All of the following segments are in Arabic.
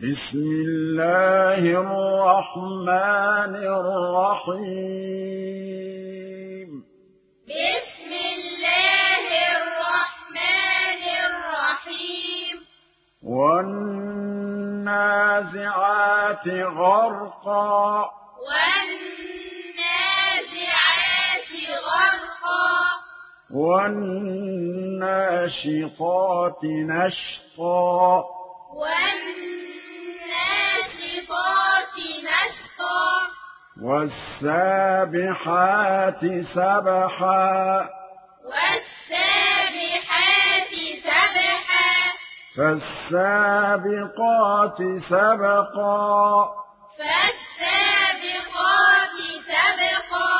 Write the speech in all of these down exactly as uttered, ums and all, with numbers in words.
بسم الله الرحمن الرحيم بسم الله الرحمن الرحيم والنازعات غرقا والنازعات غرقا والناشطات نشطا والناشطات نشطا والسابحات سبحا والسابحات سبحا فالسابقات سبقا فالسابقات سبقا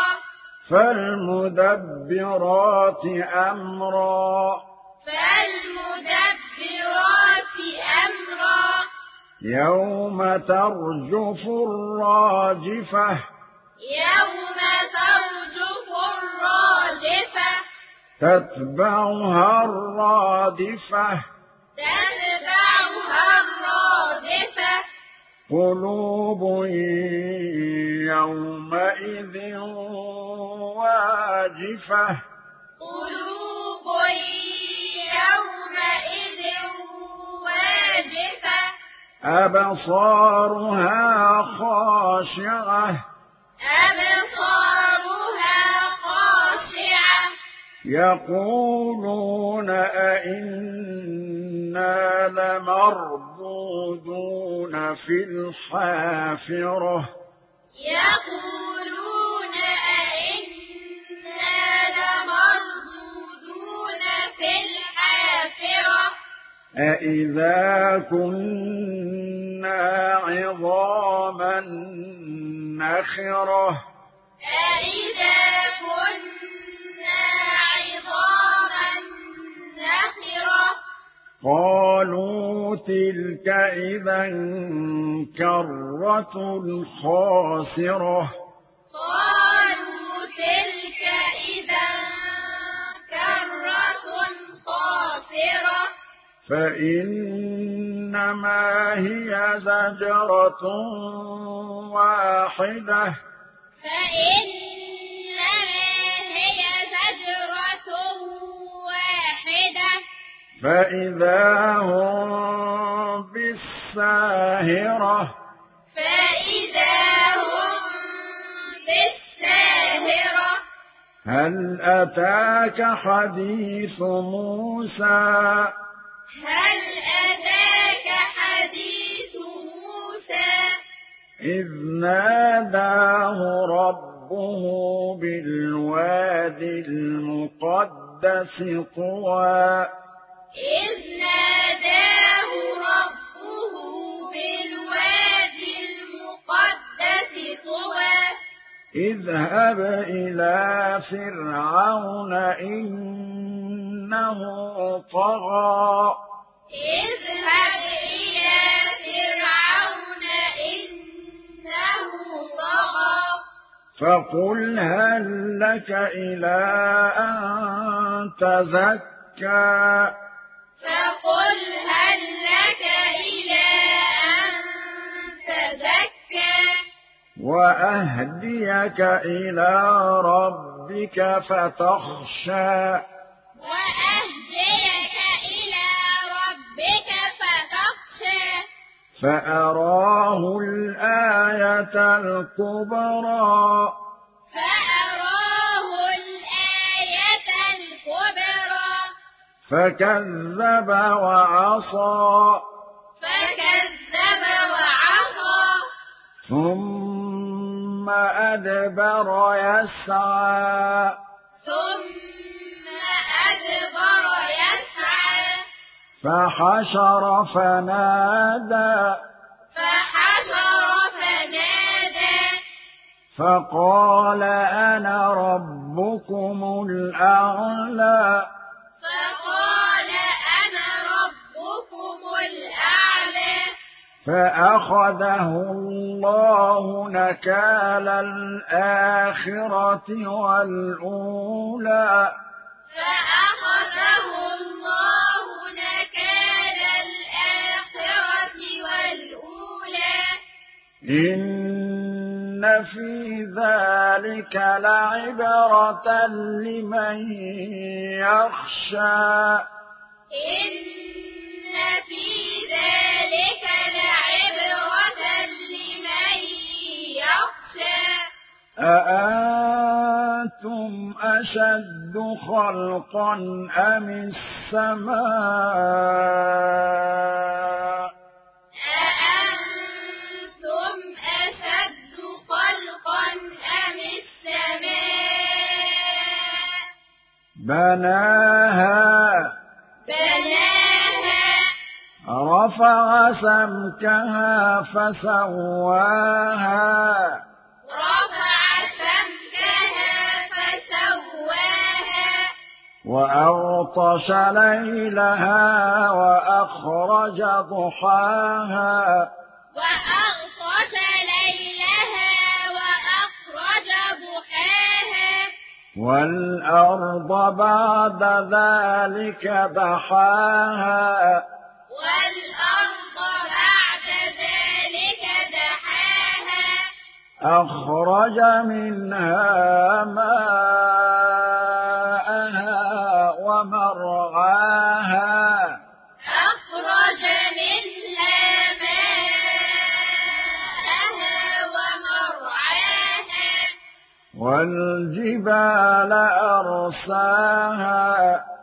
فالمدبرات أمرا فالمدبرات أمرا يوم ترجف الراجفة يوم ترجف الراجفة تتبعها الرادفة تتبعها الرادفة قلوب يومئذ واجفة قلوب يومئذ واجفة أبصارها خاشعة أبصارها خاشعة يقولون أئنا لمردودون في الحافرة يقولون أئنا لمردودون في الحافرة أإذا كنا عظاما نخرة أإذا كنا عظاما نخرة قالوا تلك إذا كرة خاسرة قالوا تلك إذا كرة خاسرة فإنما هي زجرة واحدة فإنما هي زجرة واحدة فإذا هم بالساهرة فإذا هم بالساهرة هل أتاك حديث موسى هل أتاك حديث موسى إذ ناداه ربه بالوادي المقدس طوى إذ ناداه ربه بالوادي المقدس طوى اذهب إلى فرعون إنه طغى اذهب إلى فرعون إنه طغى فقل هل لك إلى أن تزكى فقل هل لك إلى أن تزكى وأهديك إلى ربك فتخشى وأهديك إلى ربك فتخشى فأراه الآية الكبرى فأراه الآية الكبرى فكذب وعصى فكذب وعصى ثم أدبر يسعى ثم أدبر يسعى فحشر فنادى فحشر فنادى فقال أنا ربكم الأعلى فقال أنا ربكم الأعلى فأخذه الله نكال الآخرة والأولى فأخذه الله نكال الآخرة والأولى إن في ذلك لعبرة لمن يخشى إن في ذلك لعبرة لمن يخشى أأنتم أشد خلقا أم السماء أأنتم أشد خلقا أم السماء بناها بناها رفع سمكها فسواها رفع سمكها فسواها وأغطش ليلها وأخرج ضحاها وأغطش ليلها وأخرج ضحاها والأرض بعد ذلك دحاها والأرض بعد ذلك دحاها أخرج منها ماءها ومرعاها أخرج منها ماءها ومرعاها والجبال أرساها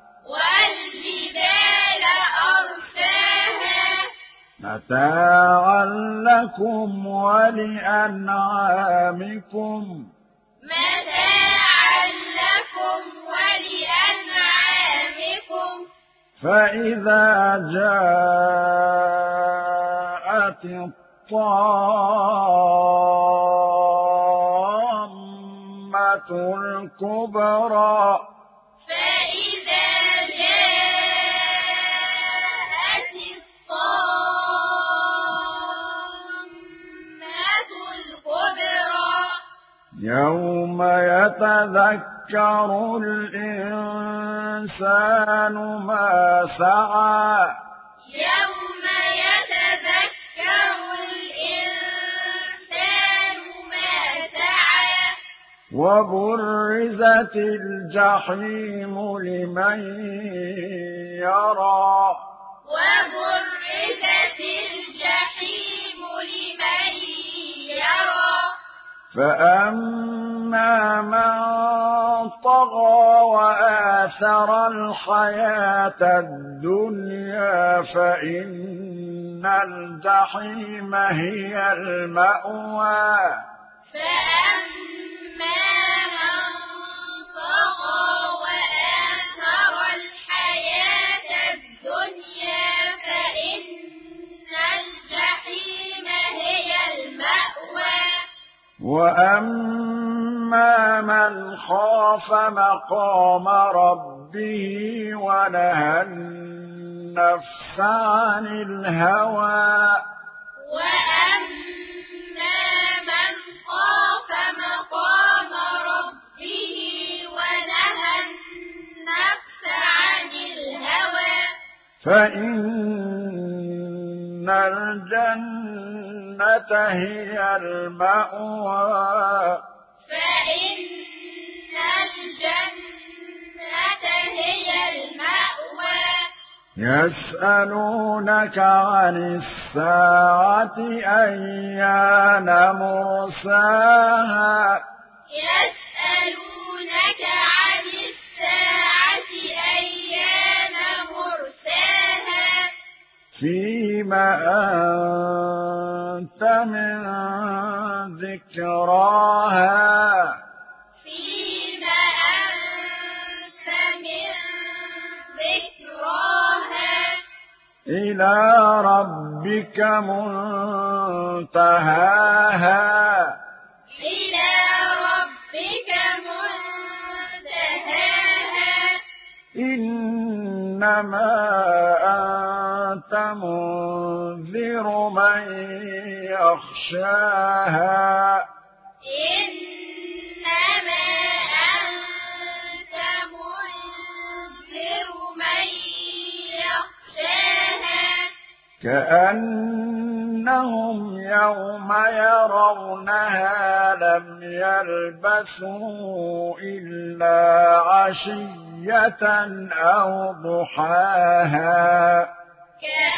والجبال أرساها متاعا لكم ولأنعامكم متاعا لكم ولأنعامكم فإذا جاءت الطامة الكبرى فإذا جاءت الطامة الكبرى يوم يتذكر الإنسان ما سعى يوم يتذكر الإنسان ما سعى وبرزت الجحيم لمن يرى وبرزت الجحيم لمن يرى فأما من طغى وآثر الحياة الدنيا فإن الجحيم هي المأوى فأما من طغى وآثر الحياة الدنيا فإن الجحيم هي المأوى وأما من خاف مقام ربه ونهى النفس عن الهوى وأما من خاف مقام ربه ونهى النفس عن الهوى فإن الجنة هي المأوى فإن الجنة هي المأوى يسألونك عن الساعة أيان مرساها يسألونك عن الساعة أيان مرساها فيما أنت من ذكراها فيما أنت من ذكراها إلى ربك منتهاها إلى ربك منتهاها إنما أنت منذر من يخشاها إنما أنت منذر من يخشاها كأنهم يوم يرونها لم يلبثوا إلا عشية أو ضحاها.